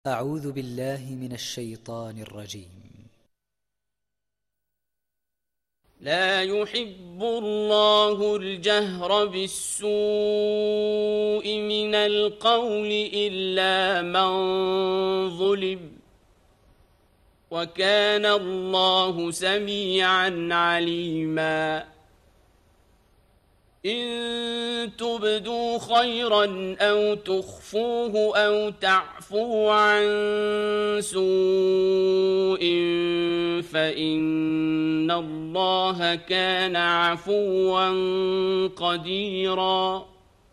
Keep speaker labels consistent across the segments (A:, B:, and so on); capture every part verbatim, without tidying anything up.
A: أعوذ بالله من الشيطان الرجيم.
B: لا يحب الله الجهر بالسوء من القول إلا من ظلم وكان الله سميعا عليما إن تبدوا خيرا أو تخفوه أو تعفوا عن سوء فإن الله كان عفوا قديرا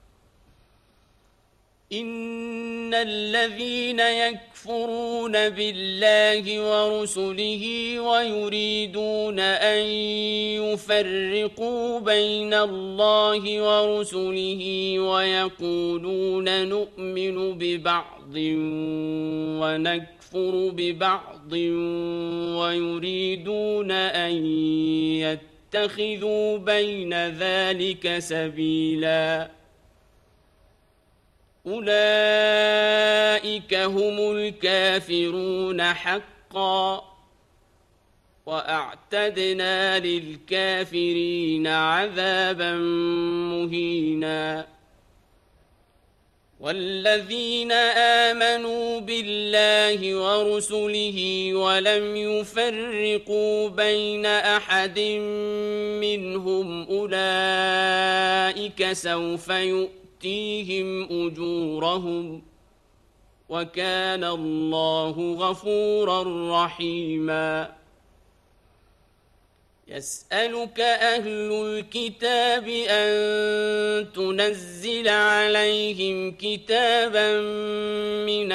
B: إن الذين يكفرون بالله ورسله ويريدون أن يفرقوا بين الله ورسله ويقولون نؤمن ببعض ونكفر ببعض ويريدون أن يتخذوا بين ذلك سبيلا أولئك هم الكافرون حقا وأعتدنا للكافرين عذابا مهينا والذين آمنوا بالله ورسله ولم يفرقوا بين أحد منهم أولئك سوف يؤمنون يؤتيهم أجورهم وكان الله غفورا رحيما يسألك أهل الكتاب أن تنزل عليهم كتابا من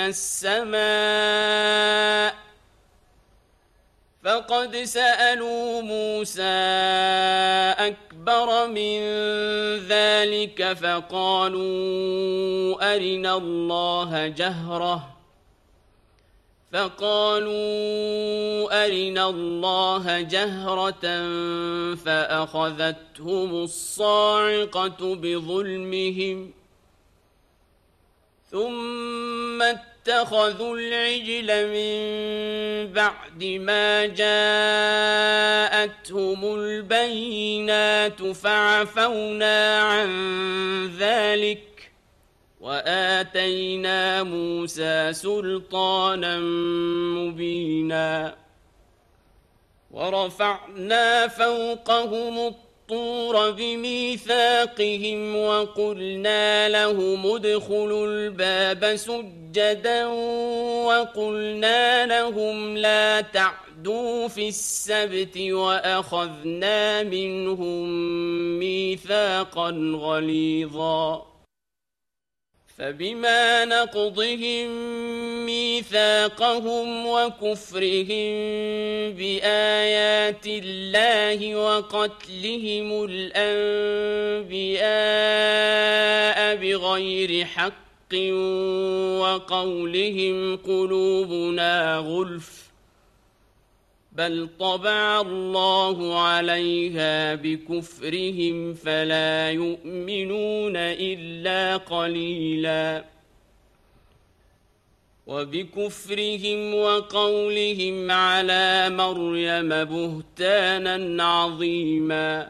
B: السماء فقد سألوا موسى أكبر من ذلك فقالوا أرنا الله جهرة فقالوا أرنا الله جهرة فأخذتهم الصاعقة بظلمهم ثم اتخذوا العجل من بعد ما جاءتهم البينات فعفونا عن ذلك وآتينا موسى سلطانا مبينا ورفعنا فوقهم الطور بميثاقهم وقلنا لهم ادخلوا الباب سجدا وقلنا لهم لا تعدوا في السبت وأخذنا منهم ميثاقا غليظا فبما نقضهم ميثاقهم وكفرهم بآيات الله وقتلهم الأنبياء بغير حق وقولهم قلوبنا غلف بل طبع الله عليها بكفرهم فلا يؤمنون إلا قليلا وبكفرهم وقولهم على مريم بهتانا عظيما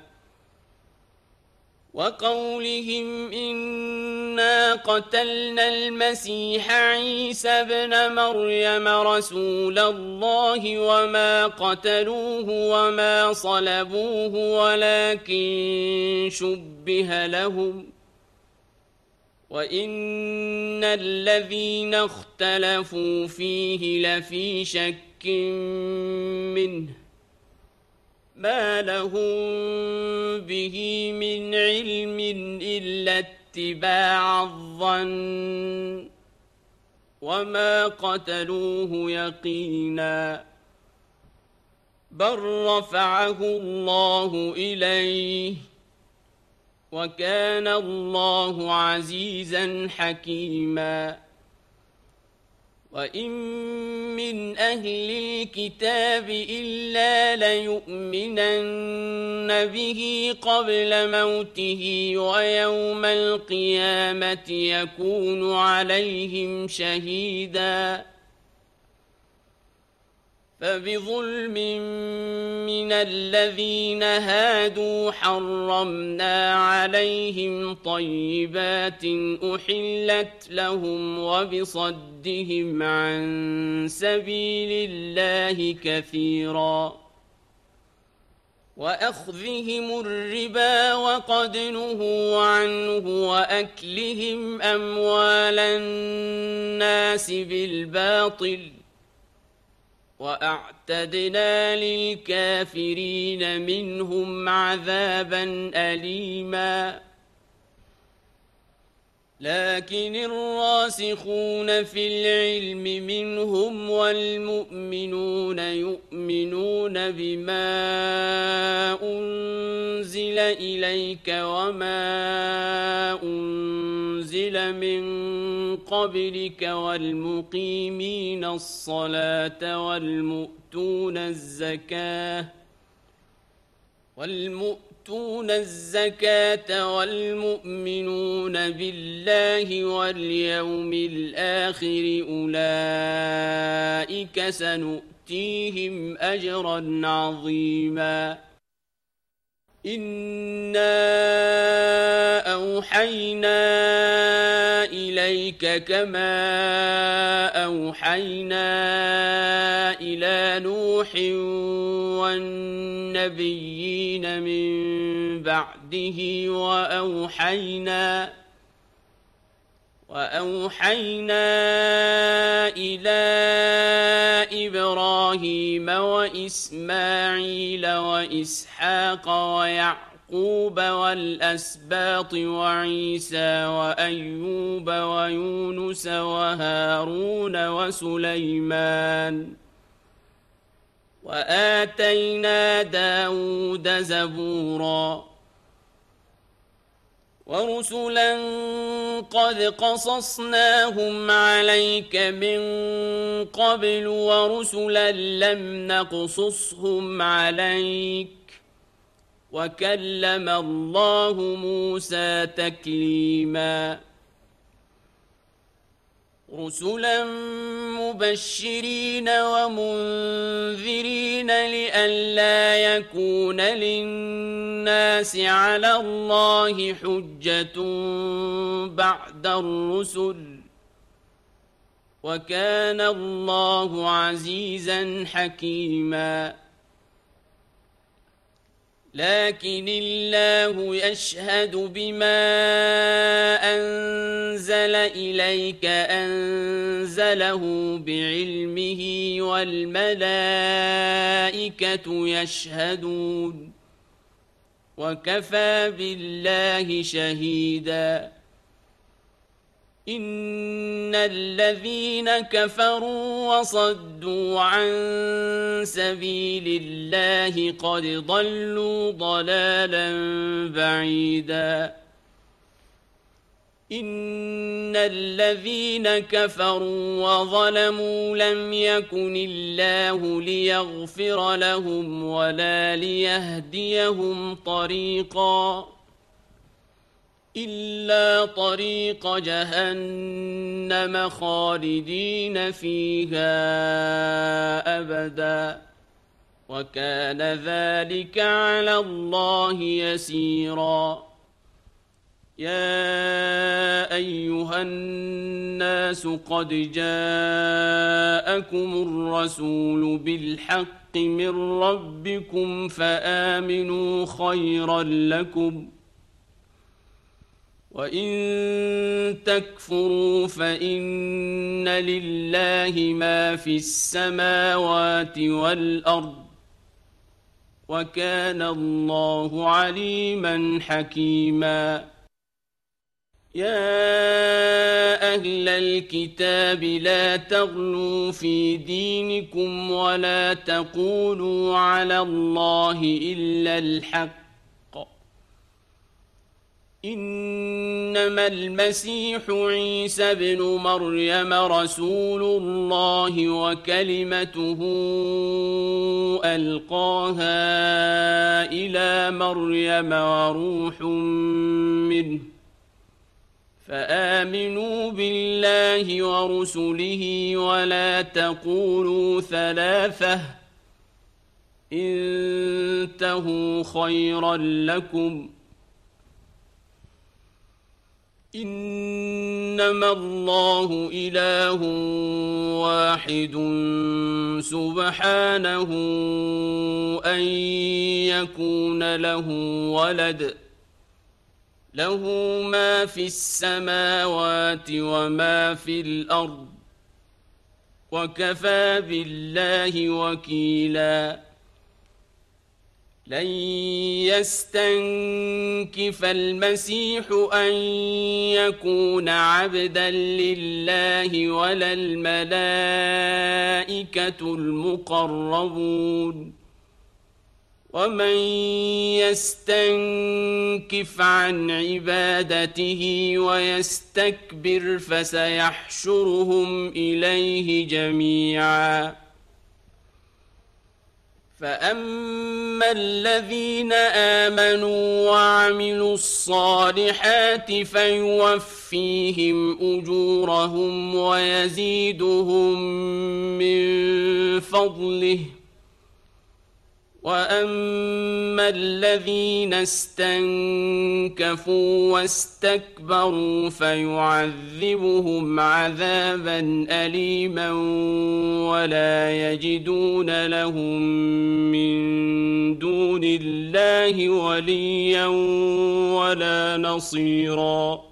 B: وقولهم إنا قتلنا المسيح عيسى ابن مريم رسول الله وما قتلوه وما صلبوه ولكن شبه لهم وإن الذين اختلفوا فيه لفي شك منه ما لهم به من علم إلا اتباع الظن وما قتلوه يقينا بل رفعه الله إليه وكان الله عزيزا حكيما وإن من أهل الكتاب إلا ليؤمنن به قبل موته ويوم القيامة يكون عليهم شهيدا فبظلم من الذين هادوا حرمنا عليهم طيبات أحلت لهم وبصدهم عن سبيل الله كثيرا وأخذهم الربا وقد نهوا عنه وأكلهم أموال الناس بالباطل وأعتدنا للكافرين منهم عذابا أليما لكن الراسخون في العلم منهم والمؤمنون يؤمنون بما أنزل إليك وما أنزل من قبلك والمقيمين الصلاة والمؤتون الزكاة والمؤتون الزكاة والمؤمنون بالله واليوم الآخر أولئك سنؤتيهم أجرا عظيما إنا أوحينا إليك كما أوحينا إلى نوح والنبيين من بعده وأوحينا وأوحينا إلى إبراهيم وإسماعيل وإسحاق ويعقوب والأسباط وعيسى وأيوب ويونس وهارون وسليمان وآتينا داود زبورا ورسلا قد قصصناهم عليك من قبل ورسلا لم نقصصهم عليك وكلم الله موسى تكليما رسلا مبشرين ومنذرين لئلا يكون للناس على الله حجة بعد الرسل وكان الله عزيزا حكيما لكن الله يشهد بما أنزل إليك أنزله بعلمه والملائكة يشهدون وكفى بالله شهيدا إن الذين كفروا وصدوا عن سبيل الله قد ضلوا ضلالا بعيدا إن الذين كفروا وظلموا لم يكن الله ليغفر لهم ولا ليهديهم طريقا إلا طريق جهنم خالدين فيها أبدا وكان ذلك على الله يسيرا يا أيها الناس قد جاءكم الرسول بالحق من ربكم فآمنوا خيرا لكم وإن تكفروا فإن لله ما في السماوات والأرض وكان الله عليما حكيما يا أهل الكتاب لا تغلوا في دينكم ولا تقولوا على الله إلا الحق إنما المسيح عيسى بن مريم رسول الله وكلمته ألقاها إلى مريم وروح منه فآمنوا بالله ورسله ولا تقولوا ثلاثة انتهوا خيرا لكم إنما الله إله واحد سبحانه أن يكون له ولد له ما في السماوات وما في الأرض وكفى بالله وكيلا لن يستنكف المسيح أن يكون عبدا لله ولا الملائكة المقربون ومن يستنكف عن عبادته ويستكبر فسيحشرهم إليه جميعا فأما الذين آمنوا وعملوا الصالحات فيوفيهم أجورهم ويزيدهم من فضله وأما الذين استنكفوا واستكبروا فيعذبهم عذابا أليما ولا يجدون لهم من دون الله وليا ولا نصيرا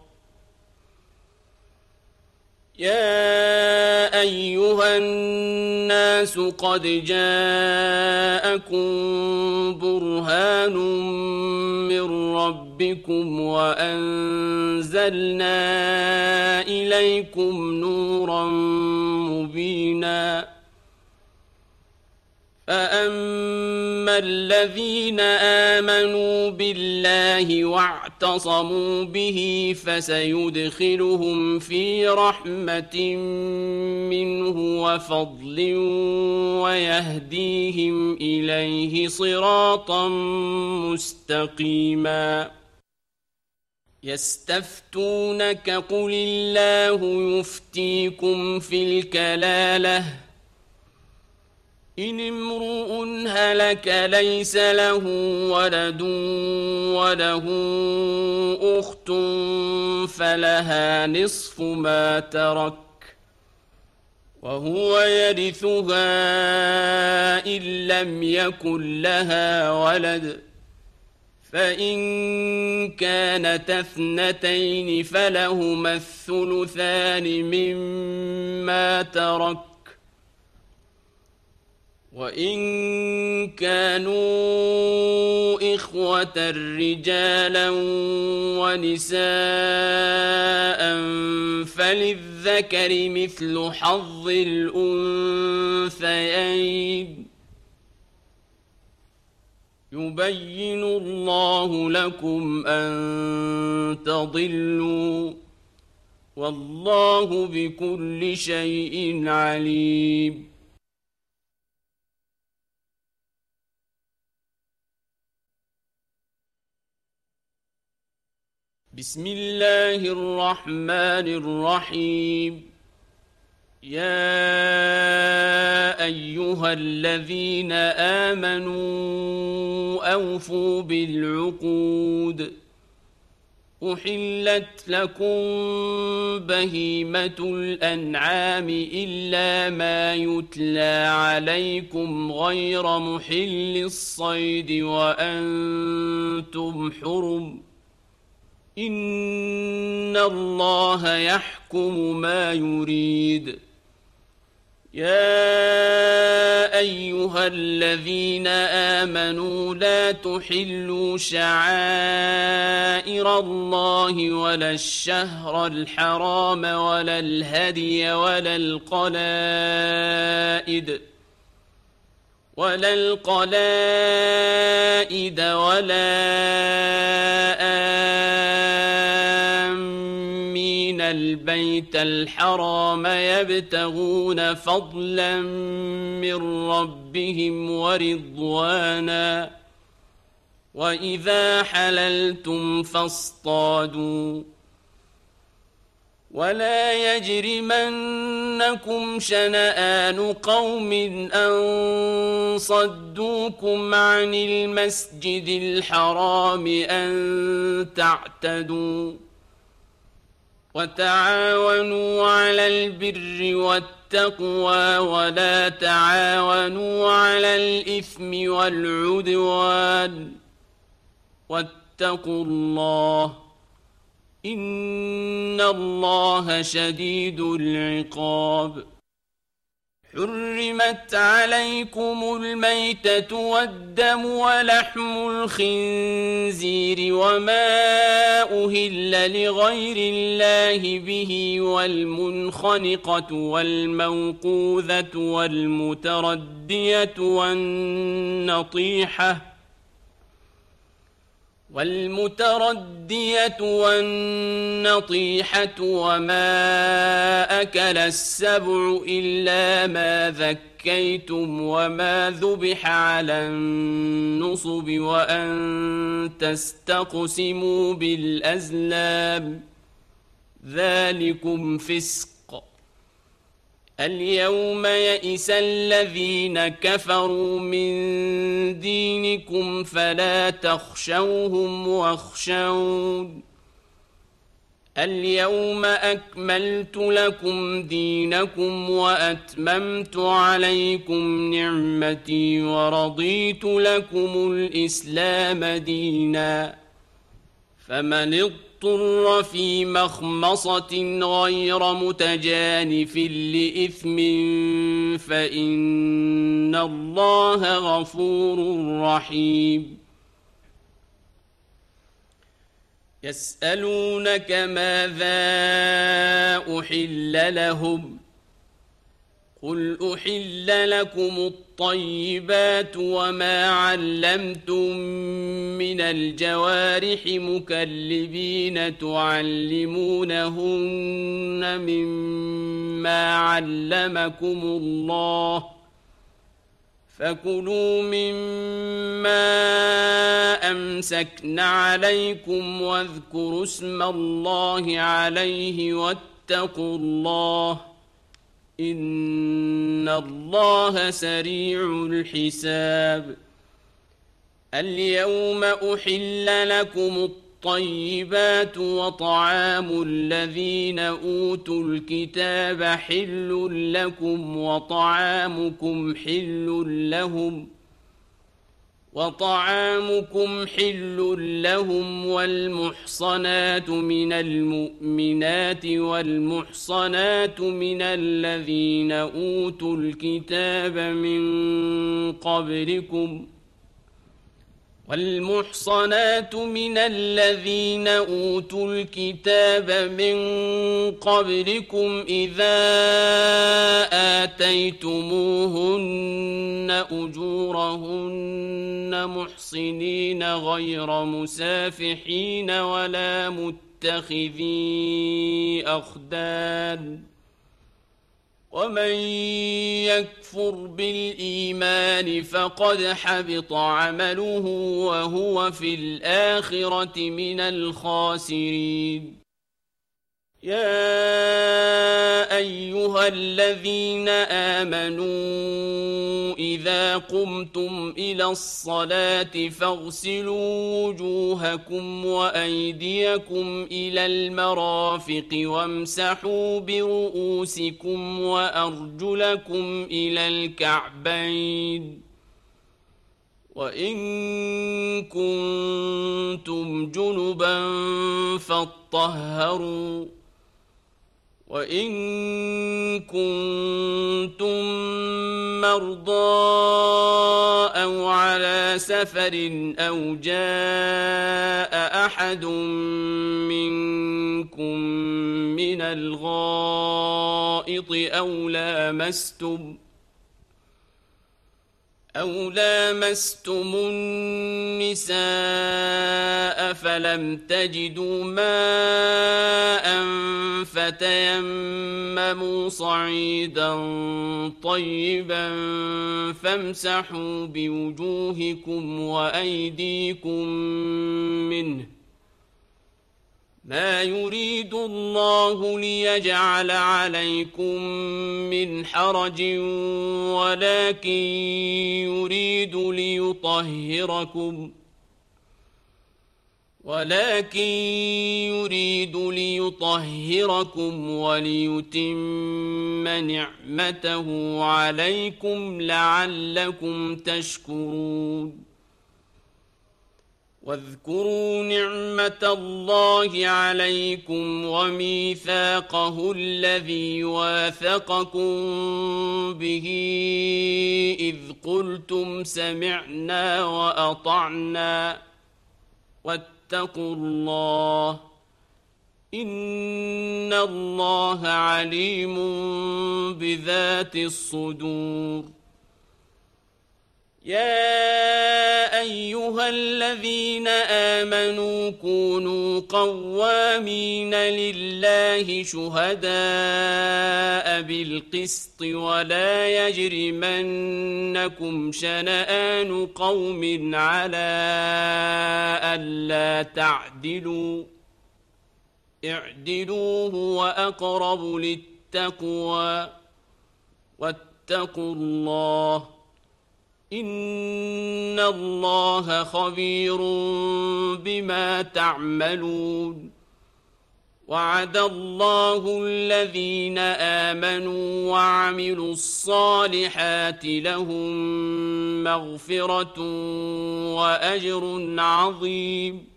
B: يا أيها الناس قد جاءكم برهان من ربكم وأنزلنا إليكم نورا مبينا فأما الذين آمنوا بالله واعتصموا به فسيدخلهم في رحمة منه وفضل ويهديهم إليه صراطا مستقيما يستفتونك قل الله يفتيكم في الكلالة إن امرؤ هلك ليس له ولد وله أخت فلها نصف ما ترك وهو يرثها إن لم يكن لها ولد فإن كانتا اثنتين فلهما الثلثان مما ترك وإن كانوا إخوة رجالا ونساء فللذكر مثل حظ الأنثيين يبين الله لكم أن تضلوا والله بكل شيء عليم بسم الله الرحمن الرحيم يا أيها الذين آمنوا أوفوا بالعقود أحلت لكم بهيمة الأنعام إلا ما يتلى عليكم غير محل الصيد وأنتم حرم إن الله يحكم ما يريد يا أيها الذين آمنوا لا تحلوا شعائر الله ولا الشهر الحرام ولا الهدي ولا القلائد ولا القلائد ولا آمين البيت الحرام يبتغون فضلا من ربهم ورضوانا وإذا حللتم فاصطادوا ولا يجرمنكم شنآن قوم أن صدوكم عن المسجد الحرام أن تعتدوا وتعاونوا على البر والتقوى ولا تعاونوا على الإثم والعدوان واتقوا الله إن الله شديد العقاب. حرمت عليكم الميتة والدم ولحم الخنزير وما أهل لغير الله به والمنخنقة والموقوذة والمتردية والنطيحة والمتردية والنطيحة وما أكل السبع إلا ما ذكيتم وما ذبح على النصب وأن تستقسموا بالأزلام ذلكم فسق. اليوم يئس الذين كفروا من دينكم فلا تخشوهم واخشون اليوم أكملت لكم دينكم وأتممت عليكم نعمتي ورضيت لكم الإسلام دينا فمن اضطر في مخمصة غير متجانف لإثم فإن الله غفور رحيم. يسألونك ماذا أحل لهم قل أحل لكم الطيبات وما علمتم من الجوارح مكلبين تعلمونهن مما علمكم الله فكلوا مما أمسكن عليكم واذكروا اسم الله عليه واتقوا الله إن الله سريع الحساب. اليوم أحل لكم الطيبات وطعام الذين أوتوا الكتاب حل لكم وطعامكم حل لهم وطعامكم حل لهم والمحصنات من المؤمنات والمحصنات من الذين أوتوا الكتاب من قبلكم والمحصنات من الذين أوتوا الكتاب من قبلكم إذا آتيتموهن أجورهن محصنين غير مسافحين ولا متخذي أخدان ومن يكفر بالإيمان فقد حبط عمله وهو في الآخرة من الخاسرين. يا أيها الذين آمنوا إذا قمتم إلى الصلاة فاغسلوا وجوهكم وأيديكم إلى المرافق وامسحوا برؤوسكم وأرجلكم إلى الكعبين وإن كنتم جنبا فاطهروا وإن كنتم مرضى أو على سفر أو جاء أحد منكم من الغائط أو لامستم أو لامستم النساء فلم تجدوا ماء فتيمموا صعيدا طيبا فامسحوا بوجوهكم وأيديكم منه ما يريد الله ليجعل عليكم من حرج ولكن يريد ليطهركم ولكن يريد ليطهركم وليتم نعمته عليكم لعلكم تشكرون واذكروا نعمة الله عليكم وميثاقه الذي واثقكم به إذ قلتم سمعنا وأطعنا واتقوا الله إن الله عليم بذات الصدور يا أيها الذين آمنوا كونوا قوامين لله شهداء بالقسط ولا يجرمنكم شنآن قوم على ألا تعدلوا اعدلوا هو أقرب للتقوى واتقوا الله إن الله خبير بما تعملون وعد الله الذين آمنوا وعملوا الصالحات لهم مغفرة وأجر عظيم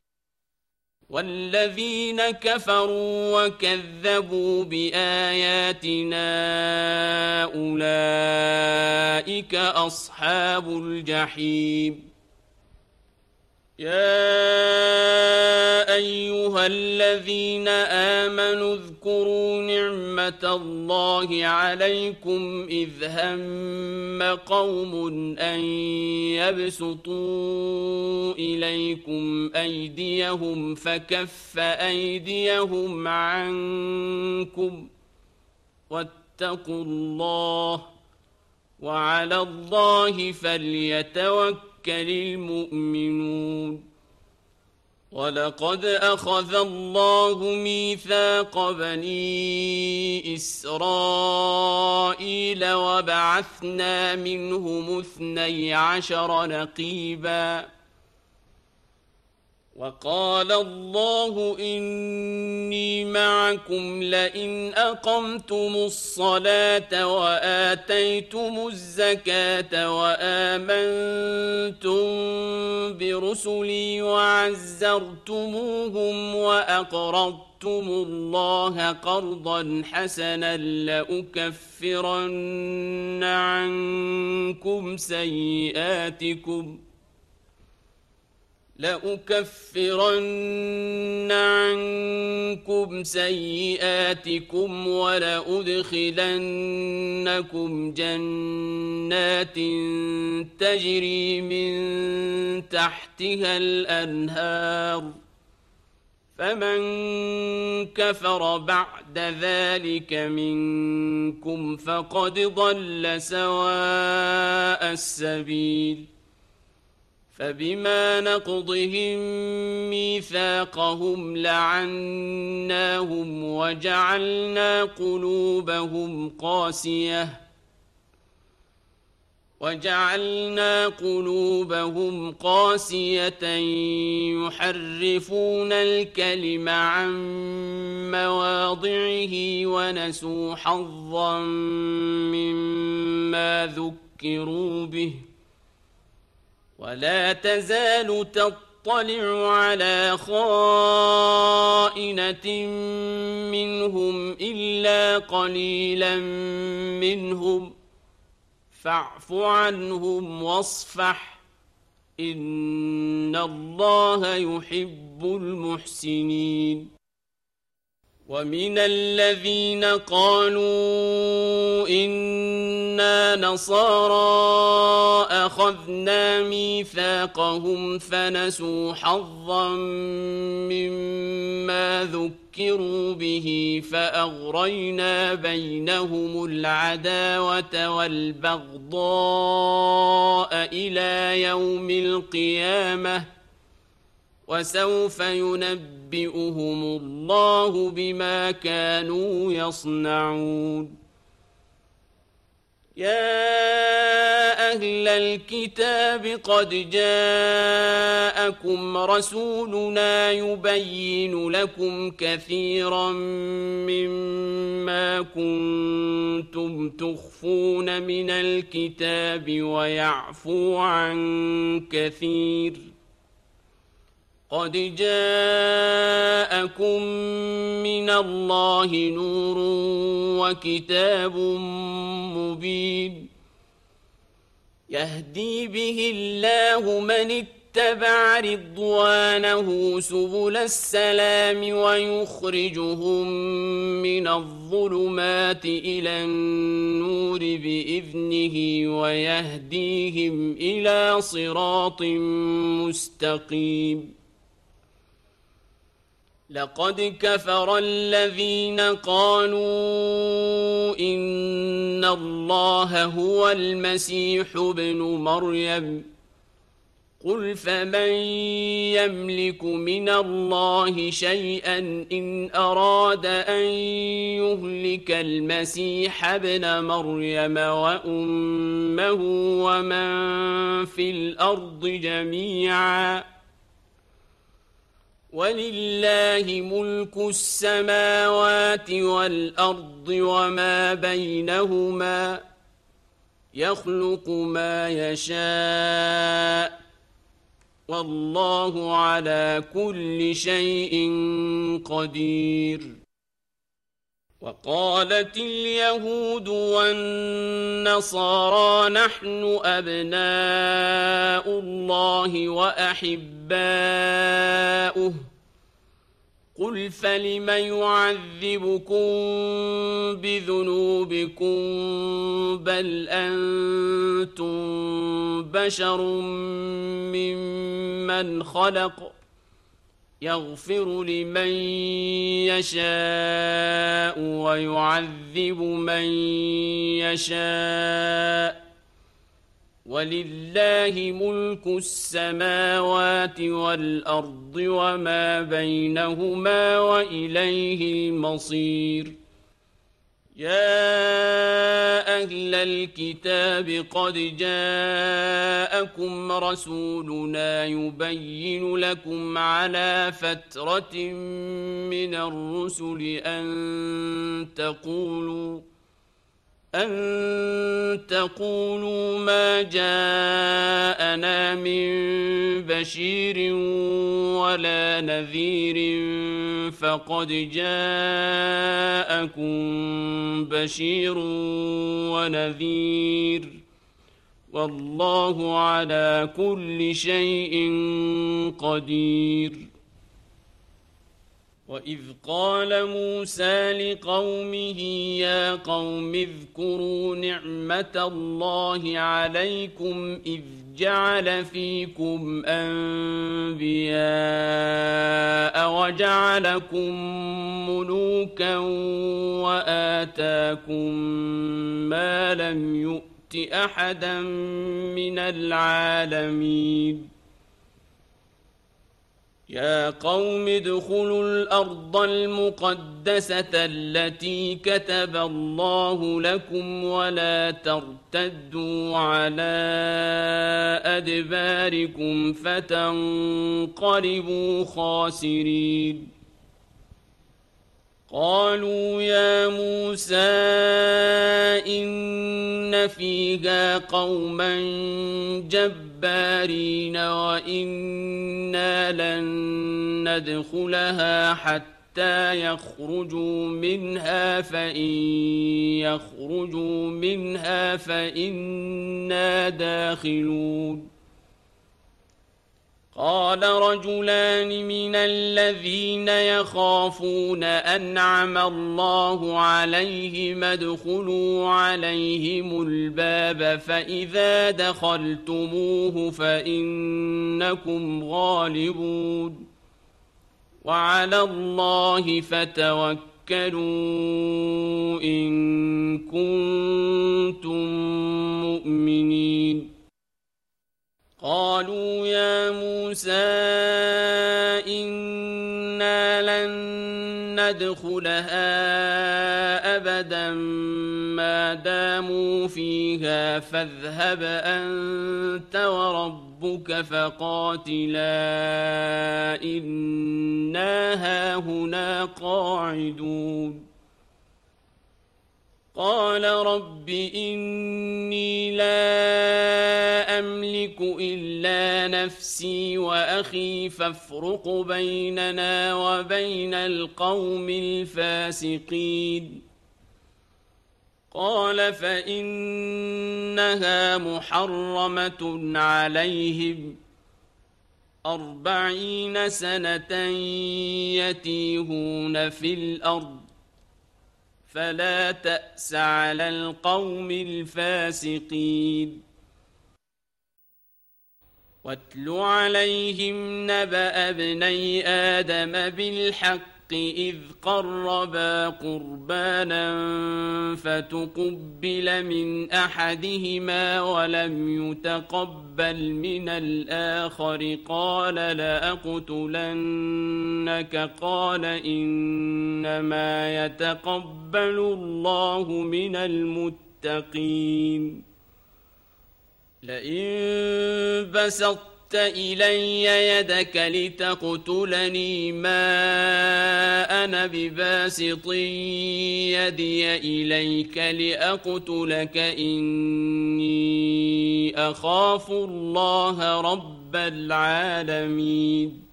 B: والذين كفروا وكذبوا بآياتنا أولئك أصحاب الجحيم يا أيها الذين آمنوا اذكروا نعمة الله عليكم إذ هم قوم أن يبسطوا إليكم أيديهم فكف أيديهم عنكم واتقوا الله وعلى الله فليتوكل المؤمنون ولقد أخذ الله ميثاق بني إسرائيل وبعثنا منهم اثني عشر نقيبا وقال الله إني معكم لئن أقمتم الصلاة وآتيتم الزكاة وآمنتم برسلي وعزرتموهم وأقرضتم الله قرضا حسنا لأكفرن عنكم سيئاتكم لأكفرن عنكم سيئاتكم ولأدخلنكم جنات تجري من تحتها الأنهار فمن كفر بعد ذلك منكم فقد ضل سواء السبيل فبما نقضهم ميثاقهم لعناهم وجعلنا قلوبهم قاسية وجعلنا قلوبهم قاسية يحرفون الكلم عن مواضعه ونسوا حظا مما ذكروا به ولا تزال تطلع على خائنة منهم إلا قليلا منهم فاعف عنهم واصفح إن الله يحب المحسنين ومن الذين قالوا إنا نصارى أخذنا ميثاقهم فنسوا حظا مما ذكروا به فأغرينا بينهم العداوة والبغضاء إلى يوم القيامة وسوف ينبئهم فينبئهم الله بما كانوا يصنعون. يا أهل الكتاب قد جاءكم رسولنا يبين لكم كثيرا مما كنتم تخفون من الكتاب ويعفو عن كثير. قد جاءكم من الله نور وكتاب مبين يهدي به الله من اتبع رضوانه سبل السلام ويخرجهم من الظلمات إلى النور بإذنه ويهديهم إلى صراط مستقيم. لقد كفر الذين قالوا إن الله هو المسيح ابن مريم قل فمن يملك من الله شيئا إن أراد أن يهلك المسيح ابن مريم وأمه ومن في الأرض جميعا ولله ملك السماوات والأرض وما بينهما يخلق ما يشاء والله على كل شيء قدير. وقالت اليهود والنصارى نحن أبناء الله وأحباؤه قل فلم يعذبكم بذنوبكم بل أنتم بشر ممن خلق يغفر لمن يشاء ويعذب من يشاء ولله ملك السماوات والأرض وما بينهما وإليه المصير. يا أهل الكتاب قد جاءكم رسولنا يبين لكم على فترة من الرسل أن تقولوا أن تقولوا ما جاءنا من بشير ولا نذير فقد جاءكم بشير ونذير والله على كل شيء قدير. وإذ قال موسى لقومه يا قوم اذكروا نعمة الله عليكم إذ جعل فيكم أنبياء وجعلكم ملوكا وآتاكم ما لم يؤت أحدا من العالمين. يا قوم ادخلوا الأرض المقدسة التي كتب الله لكم ولا ترتدوا على أدباركم فتنقلبوا خاسرين. قالوا يا موسى إن فيها قوما جبارين وإنا لن ندخلها حتى يخرجوا منها فإن يخرجوا منها فإنا داخلون. قال رجلان من الذين يخافون أنعم الله عليهم ادخلوا عليهم الباب فإذا دخلتموه فإنكم غالبون وعلى الله فتوكلوا إن كنتم مؤمنين. قالوا يا موسى إنا يدخلها أبدا ما داموا فيها فاذهب أنت وربك فقاتلا إنا هاهنا قاعدون قال رب إني لا أملك إلا نفسي وأخي فافرق بيننا وبين القوم الفاسقين قال فإنها محرمة عليهم أربعين سنة يتيهون في الأرض فلا تأس على القوم الفاسقين واتل عليهم نبأ ابني آدم بالحق إذ قربا قربانا فتقبل من أحدهما ولم يتقبل من الآخر قال لأقتلنك قال إنما يتقبل الله من المتقين لئن بسطت إلي يدك لتقتلني ما أنا بباسط يدي إليك لأقتلك إني أخاف الله رب العالمين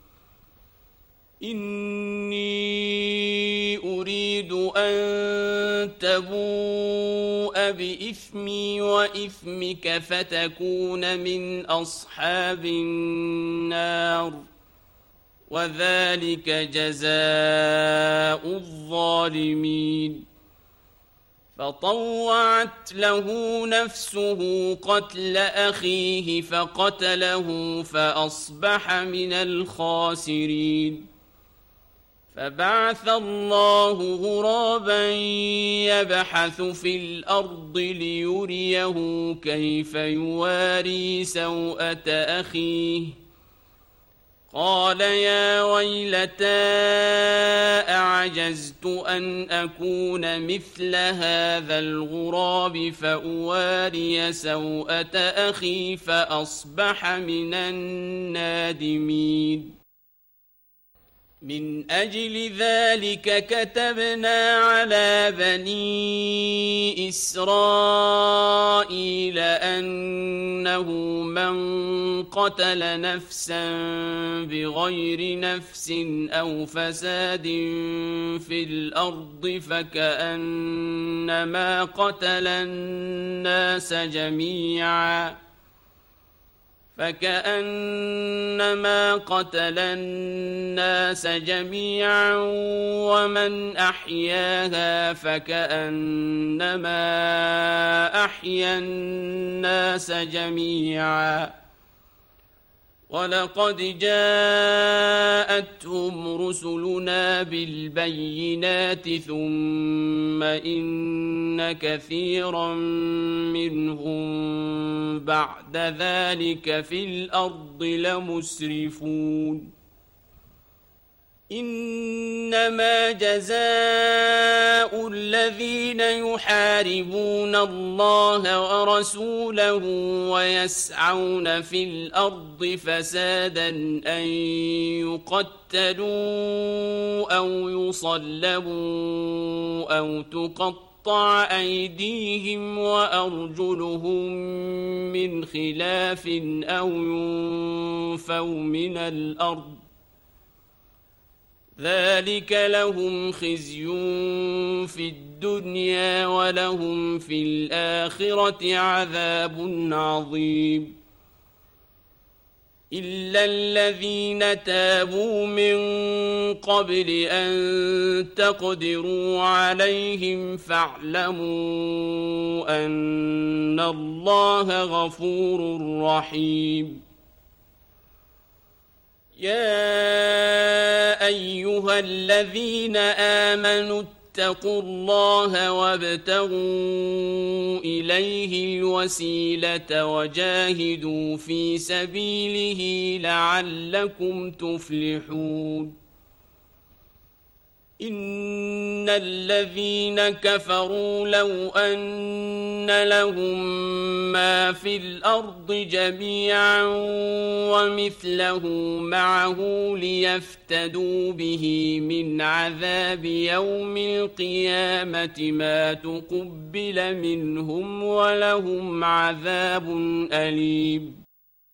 B: إني أريد أن تبوء بإثمي وإثمك فتكون من أصحاب النار وذلك جزاء الظالمين فطوعت له نفسه قتل أخيه فقتله فأصبح من الخاسرين فبعث الله غرابا يبحث في الأرض ليريه كيف يواري سوءة أخيه قال يا ويلتى أعجزت أن أكون مثل هذا الغراب فأواري سوءة أخي فأصبح من النادمين من أجل ذلك كتبنا على بني إسرائيل أنه من قتل نفسا بغير نفس أو فساد في الأرض فكأنما قتل الناس جميعا فكأنما قتل الناس جميعا ومن أحياها فكأنما أحيا الناس جميعا ولقد جاءتهم رسلنا بالبينات ثم إن كثيرا منهم بعد ذلك في الأرض لمسرفون إنما جزاء الذين يحاربون الله ورسوله ويسعون في الأرض فسادا أن يقتلوا أو يصلبوا أو تقطع أيديهم وأرجلهم من خلاف أو ينفوا من الأرض ذلك لهم خزي في الدنيا ولهم في الآخرة عذاب عظيم إلا الذين تابوا من قبل أن تقدروا عليهم فاعلموا أن الله غفور رحيم يا أيها الذين آمنوا اتقوا الله وابتغوا إليه الوسيلة وجاهدوا في سبيله لعلكم تفلحون إن الذين كفروا لو أن لهم ما في الأرض جميعا ومثله معه ليفتدوا به من عذاب يوم القيامة ما تقبل منهم ولهم عذاب أليم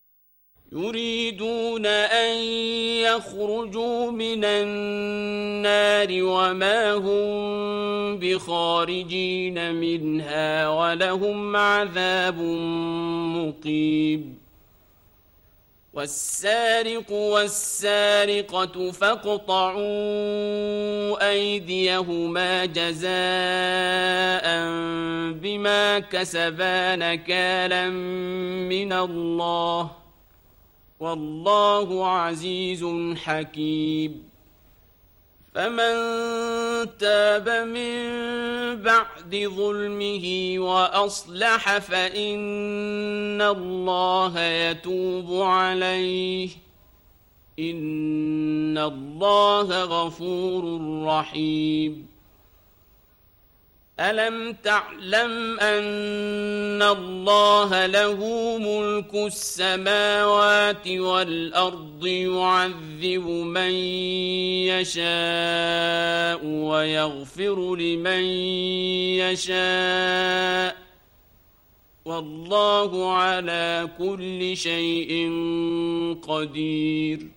B: يريدون أن يخرجوا من النار وما هم بخارجين منها ولهم عذاب مقيم والسارق والسارقة فاقطعوا أيديهما جزاء بما كسبا نكالا من الله والله عزيز حكيم فمن تاب من بعد ظلمه وأصلح فإن الله يتوب عليه إن الله غفور رحيم ألم تعلم أن الله له ملك السماوات والأرض يعذب من يشاء ويغفر لمن يشاء والله على كل شيء قدير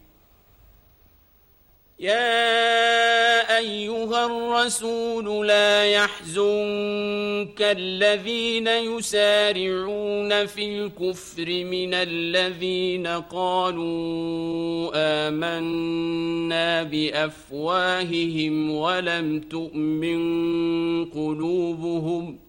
B: يا أيها الرسول لا يحزنك الذين يسارعون في الكفر من الذين قالوا آمنا بأفواههم ولم تؤمن قلوبهم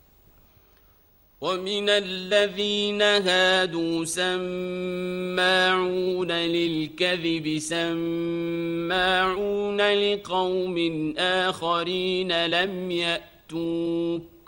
B: ومن الذين هادوا سماعون للكذب سماعون لقوم آخرين لم يأتوك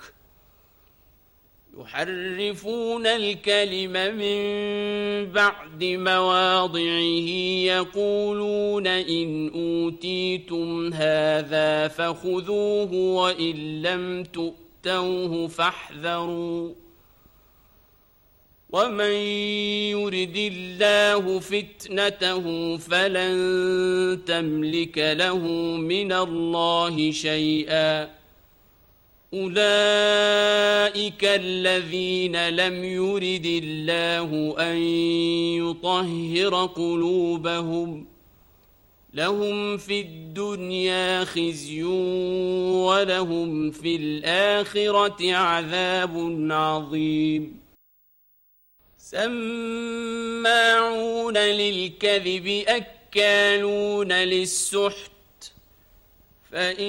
B: يحرفون الكلم من بعد مواضعه يقولون إن أوتيتم هذا فخذوه وإن لم تؤتوه فاحذروا ومن يرد الله فتنته فلن تملك له من الله شيئا أولئك الذين لم يرد الله أن يطهر قلوبهم لهم في الدنيا خزي ولهم في الآخرة عذاب عظيم سماعون للكذب أكالون للسحت فإن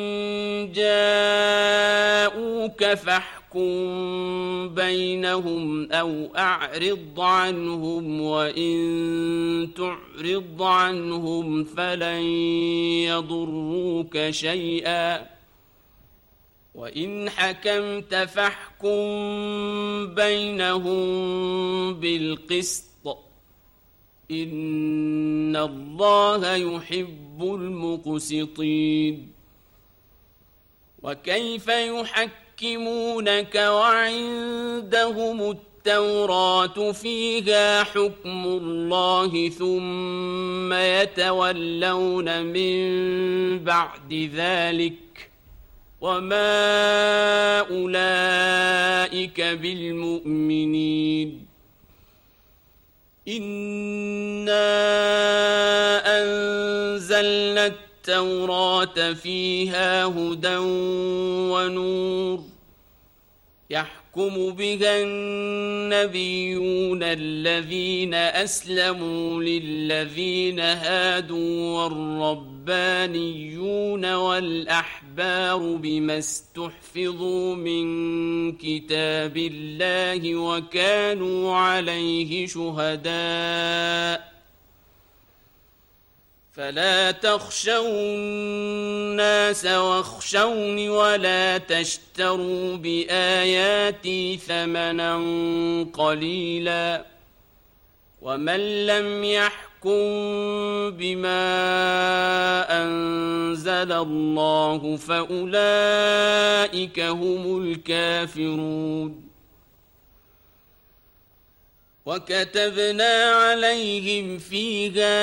B: جاءوك فاحكم بينهم أو أعرض عنهم وإن تعرض عنهم فلن يضروك شيئا وإن حكمت فاحكم بينهم بالقسط إن الله يحب المقسطين وكيف يحكمونك وعندهم التوراة فيها حكم الله ثم يتولون من بعد ذلك وما أولئك بالمؤمنين إنا أنزلنا التوراة فيها هدى ونور يحكم بها النبيون الذين أسلموا للذين هادوا والربانيون والأحبار بما استحفظوا من كتاب الله وكانوا عليه شهداء فلا تخشوا الناس واخشوني ولا تشتروا بآياتي ثمنا قليلا ومن لم يحكم يحكم بما أنزل الله فأولئك هم الكافرون وكتبنا عليهم فيها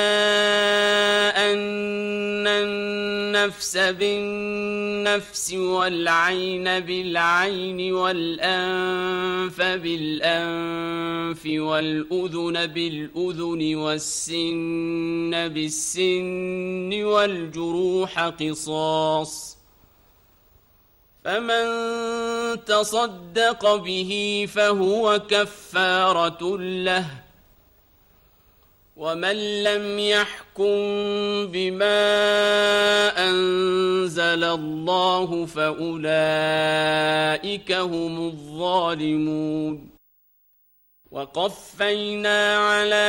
B: أن النفس بالنفس والعين بالعين والأنف بالأنف والأذن بالأذن والسن بالسن والجروح قصاص فمن تصدق به فهو كفارة له ومن لم يحكم بما أنزل الله فأولئك هم الظالمون وقفينا على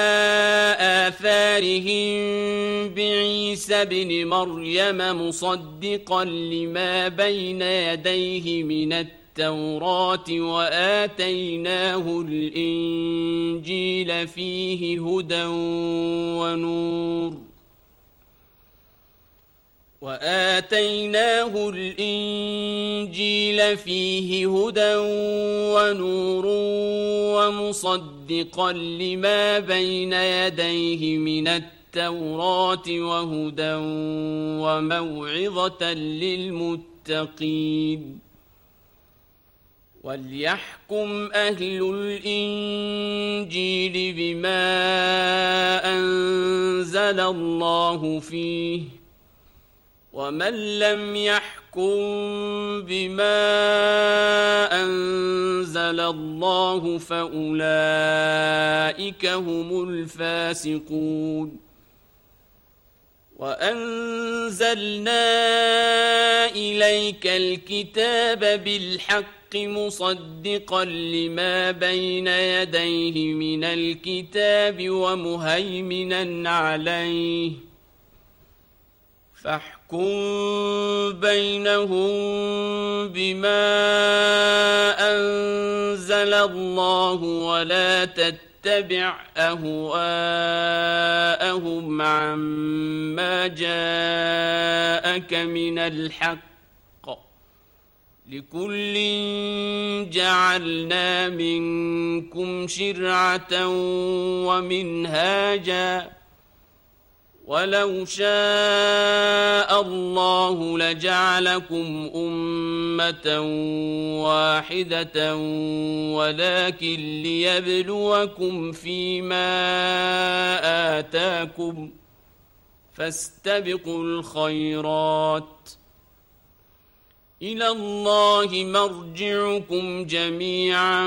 B: آثارهم بعيسى ابن مريم مصدقا لما بين يديه من التوراة وآتيناه الإنجيل فيه هدى ونور وآتيناه الإنجيل فيه هدى ونور ومصدقا لما بين يديه من التوراة وهدى وموعظة للمتقين وليحكم أهل الإنجيل بما أنزل الله فيه ومن لم يحكم بما أنزل الله فأولئك هم الفاسقون وأنزلنا إليك الكتاب بالحق مصدقا لما بين يديه من الكتاب ومهيمنا عليه فاحكم بينهم بما أنزل الله ولا تتبع أهواءهم عما جاءك من الحق لكل جعلنا منكم شرعة ومنهاجا ولو شاء الله لجعلكم أمة واحدة ولكن ليبلوكم فيما آتاكم فاستبقوا الخيرات إلى الله مرجعكم جميعا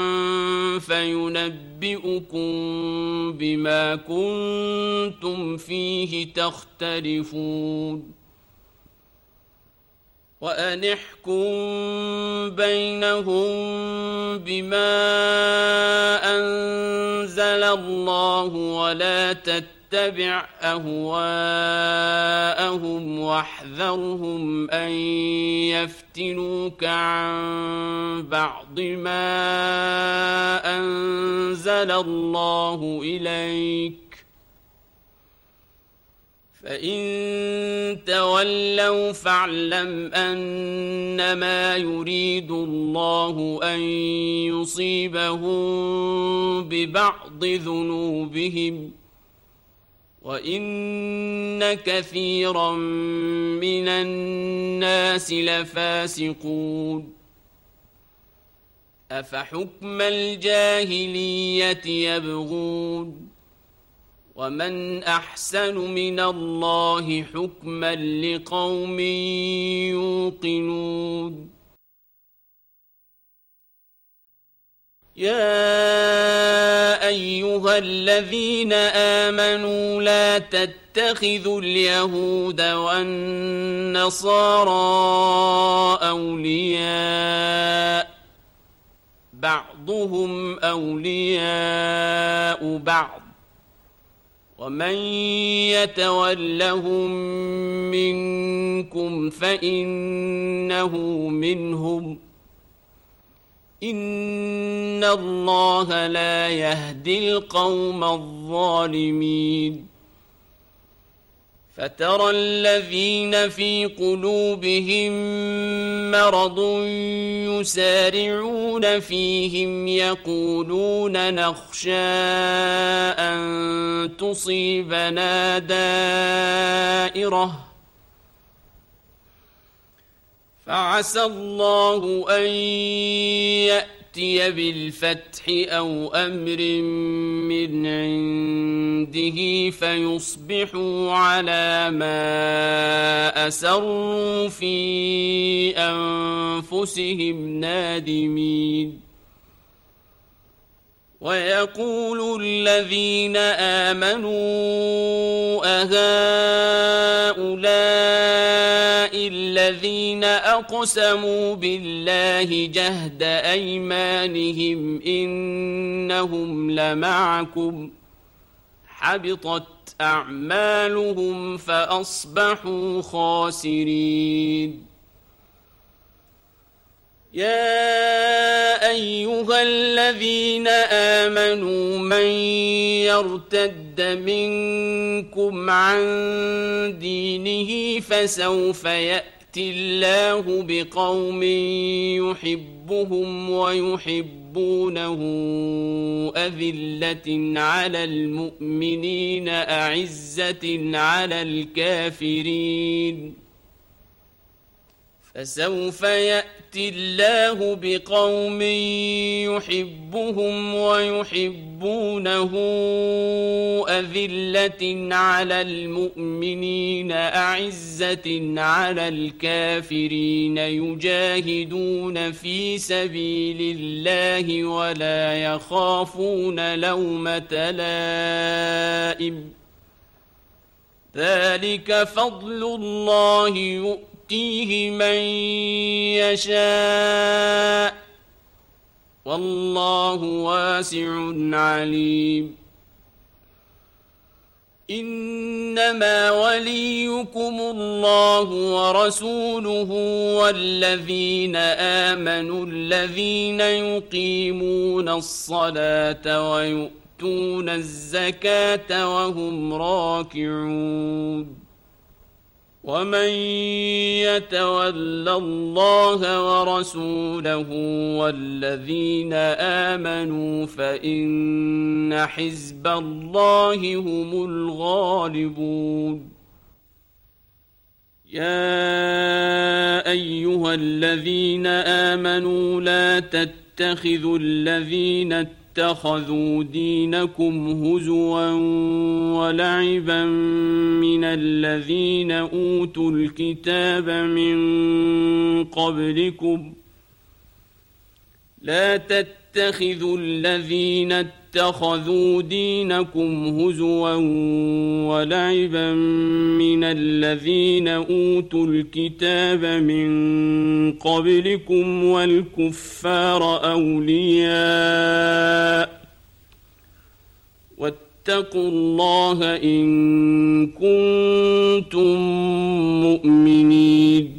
B: فينبئكم بما كنتم فيه تختلفون وأن احكم بينهم بما أنزل الله ولا تتبع اتبع أهواءهم واحذرهم أن يفتنوك عن بعض ما أنزل الله إليك فإن تولوا فاعلم أنما يريد الله أن يصيبهم ببعض ذنوبهم وإن كثيرا من الناس لفاسقون أفحكم الجاهلية يبغون ومن أحسن من الله حكما لقوم يوقنون يا أيها الذين آمنوا لا تتخذوا اليهود والنصارى أولياء بعضهم أولياء بعض ومن يتولهم منكم فإنه منهم إن الله لا يهدي القوم الظالمين فترى الذين في قلوبهم مرض يسارعون فيهم يقولون نخشى أن تصيبنا دائرة فعسى الله أن يأتي بالفتح أو أمر من عنده فيصبحوا على ما أسروا في أنفسهم نادمين ويقول الذين آمنوا أهؤلاء الذين أقسموا بالله جهد أيمانهم إنهم لمعكم حبطت أعمالهم فأصبحوا خاسرين يا أيها الذين آمنوا من يرتد منكم عن دينه فسوف يأتي الله بقوم يحبهم ويحبونه أذلة على المؤمنين أعزة على الكافرين فسوف يأتي الله بقوم يحبهم ويحبونه أذلة على المؤمنين أعزة على الكافرين يجاهدون في سبيل الله ولا يخافون لومة لائم ذلك فضل الله يؤتيه يؤتيه من يشاء والله واسع عليم إنما وليكم الله ورسوله والذين آمنوا الذين يقيمون الصلاة ويؤتون الزكاة وهم راكعون ومن يتول الله ورسوله والذين آمنوا فإن حزب الله هم الغالبون يا أيها الذين آمنوا لا تتخذوا الذين اتخذوا دينكم هزوا ولعبا من الذين أوتوا الكتاب من قبلكم لا تتخذوا الذين اتخذوا دينكم هزوا ولعبا من الذين أوتوا الكتاب من قبلكم والكفار أولياء واتقوا الله إن كنتم مؤمنين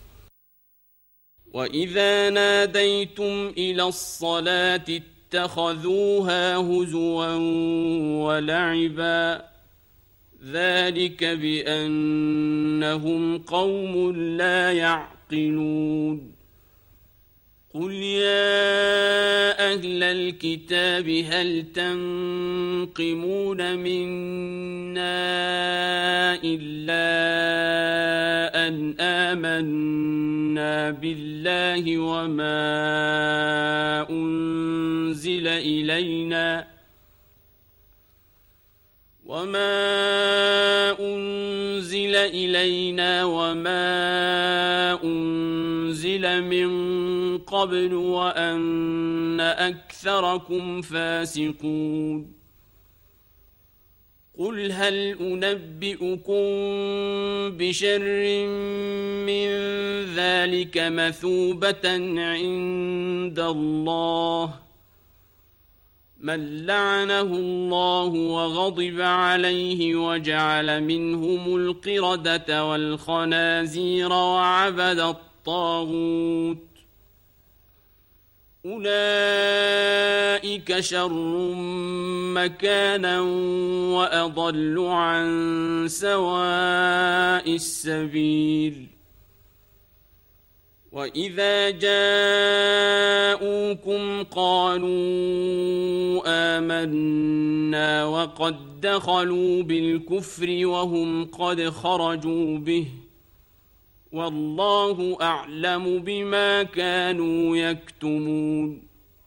B: وإذا ناديتم إلى الصلاة اتخذوها هزوا ولعبا ذلك بأنهم قوم لا يعقلون قل يا أهل الكتاب هل تنقمون منا إلا أن آمنا بالله وما أنزل إلينا وما أنزل إلينا وما أنزل من قبل وأن أكثركم فاسقون قل هل أنبئكم بشر من ذلك مثوبة عند الله من لعنه الله وغضب عليه وجعل منهم القردة والخنازير وعبد الطاغوت أولئك شر مكانا وأضل عن سواء السبيل وإذا جاءوكم قالوا آمنا وقد دخلوا بالكفر وهم قد خرجوا به والله أعلم بما كانوا يكتمون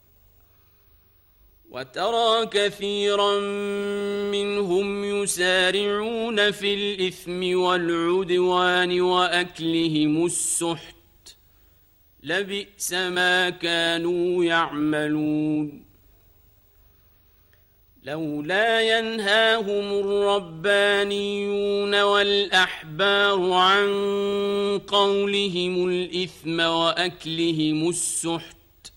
B: وترى كثيرا منهم يسارعون في الإثم والعدوان وأكلهم السحت لبئس ما كانوا يعملون لولا ينهاهم الربانيون والأحبار عن قولهم الإثم وأكلهم السحت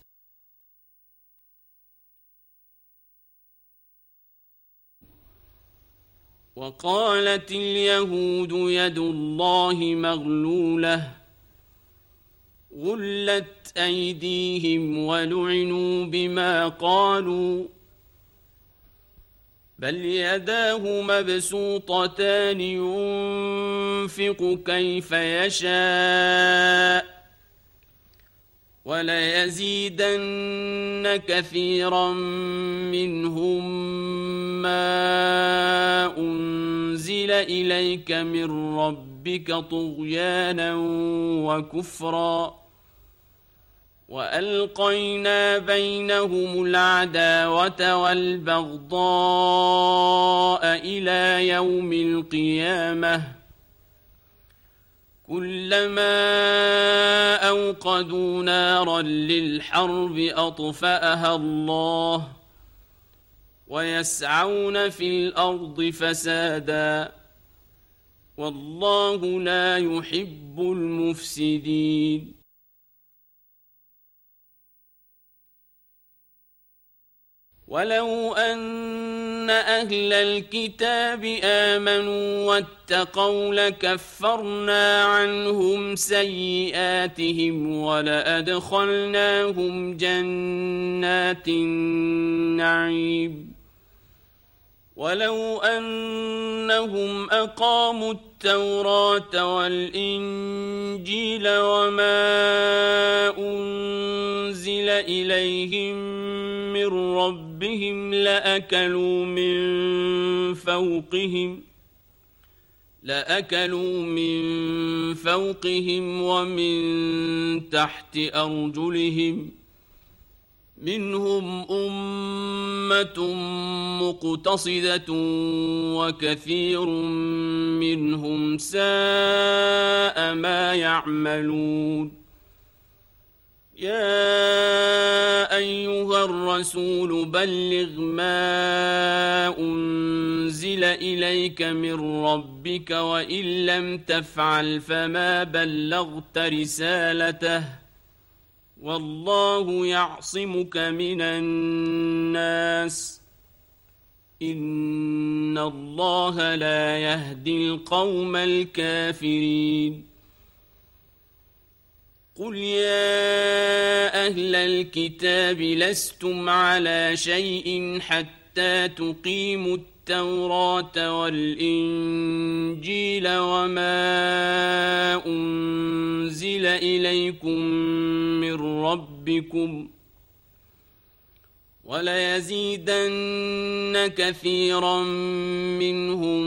B: وقالت اليهود يد الله مغلولة غلت أيديهم ولعنوا بما قالوا بل يداه مبسوطتان ينفق كيف يشاء وليزيدن كثيرا منهم ما أنزل إليك من ربك طغيانا وكفرا وألقينا بينهم العداوة والبغضاء إلى يوم القيامة كلما أوقدوا نارا للحرب أطفأها الله ويسعون في الأرض فسادا والله لا يحب المفسدين ولو أن أهل الكتاب آمنوا واتقوا لكفرنا عنهم سيئاتهم ولأدخلناهم جنات النعيم ولو أنهم أقاموا التوراة والإنجيل وما أنزل إليهم من ربهم لأكلوا من فوقهم لأكلوا من فوقهم ومن تحت أرجلهم منهم أمة مقتصدة وكثير منهم ساء ما يعملون يا أيها الرسول بلغ ما أنزل إليك من ربك وإن لم تفعل فما بلغت رسالته والله يعصمك من الناس إن الله لا يهدي القوم الكافرين قل يا أهل الكتاب لستم على شيء حتى تقيموا التوراة والإنجيل وما أنزل إليكم من ربكم وليزيدن كثيرا منهم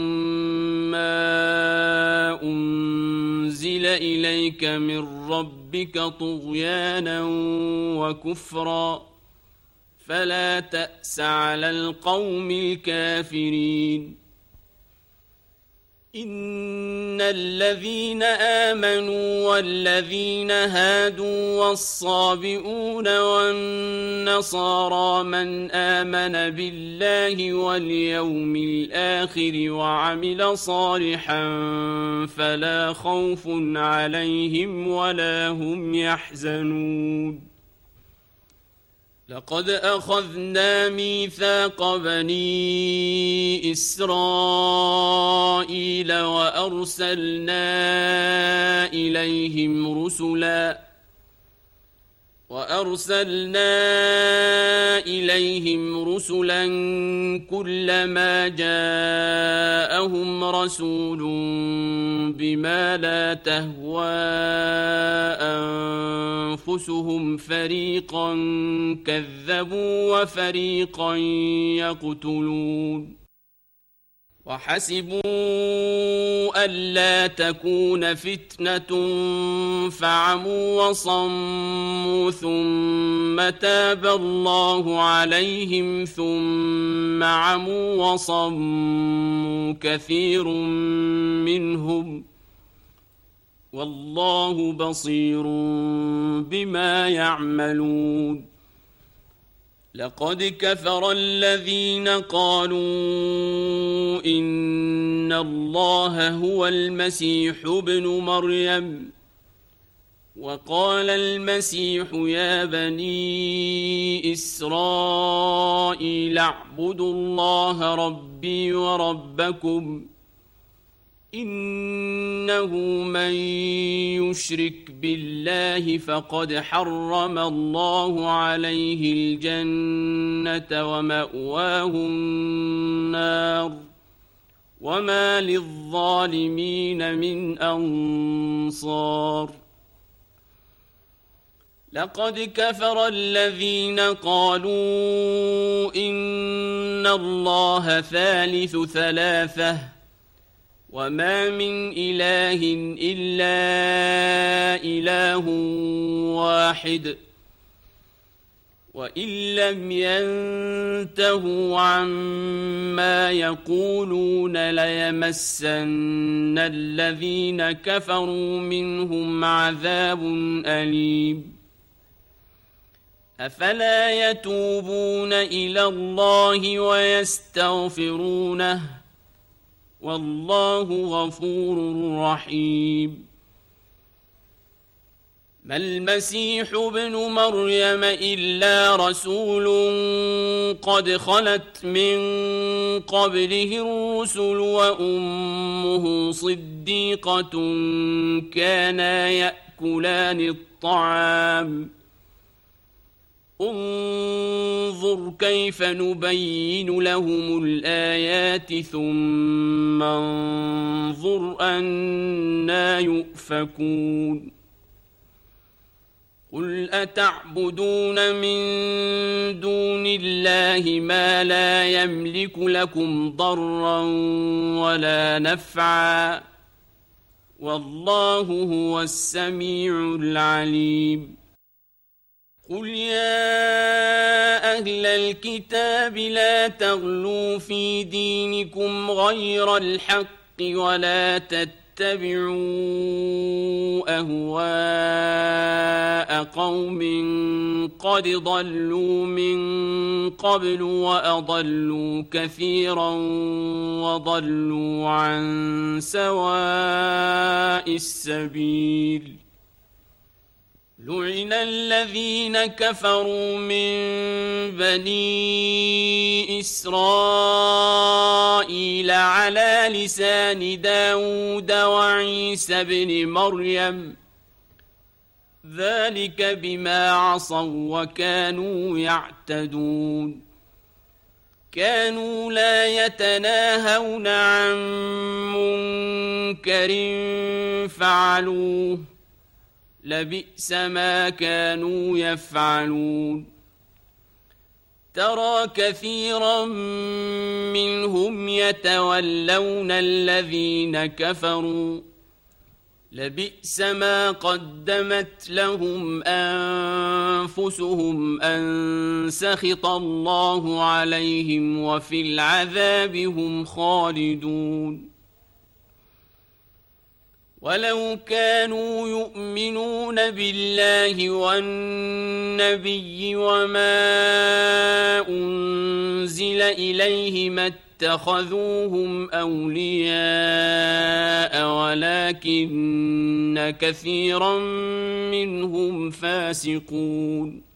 B: ما أنزل إليك من ربك طغيانا وكفرا فلا تأس على القوم الكافرين إن الذين آمنوا والذين هادوا والصابئون والنصارى من آمن بالله واليوم الآخر وعمل صالحا فلا خوف عليهم ولا هم يحزنون لقد أخذنا ميثاق بني إسرائيل وأرسلنا إليهم رسلا وأرسلنا إليهم رسلا كلما جاءهم رسول بما لا تهوى أنفسهم فريقا كذبوا وفريقا يقتلون وحسبوا ألا تكون فتنة فعموا وصموا ثم تاب الله عليهم ثم عموا وصموا كثير منهم والله بصير بما يعملون لقد كفر الذين قالوا إن الله هو المسيح ابن مريم وقال المسيح يا بني إسرائيل اعبدوا الله ربي وربكم إنه من يشرك بالله فقد حرم الله عليه الجنة ومأواه النار وما للظالمين من أنصار لقد كفر الذين قالوا إن الله ثالث ثلاثة وما من إله إلا إله واحد وإن لم ينتهوا عما يقولون ليمسن الذين كفروا منهم عذاب أليم أفلا يتوبون إلى الله ويستغفرونه والله غفور رحيم ما المسيح ابن مريم إلا رسول قد خلت من قبله الرسل وأمه صديقة كانا يأكلان الطعام انظر كيف نبين لهم الآيات ثم انظر أنى يؤفكون قل أتعبدون من دون الله ما لا يملك لكم ضرا ولا نفعا والله هو السميع العليم قل يا أهل الكتاب لا تغلوا في دينكم غير الحق ولا تتبعوا أهواء قوم قد ضلوا من قبل وأضلوا كثيرا وضلوا عن سواء السبيل لعن الذين كفروا من بني إسرائيل على لسان داود وعيسى بن مريم ذلك بما عصوا وكانوا يعتدون كانوا لا يتناهون عن منكر فعلوه لبئس ما كانوا يفعلون ترى كثيرا منهم يتولون الذين كفروا لبئس ما قدمت لهم أنفسهم أن سخط الله عليهم وفي العذاب هم خالدون ولو كانوا يؤمنون بالله والنبي وما أنزل إليه ما اتخذوهم أولياء ولكن كثيرا منهم فاسقون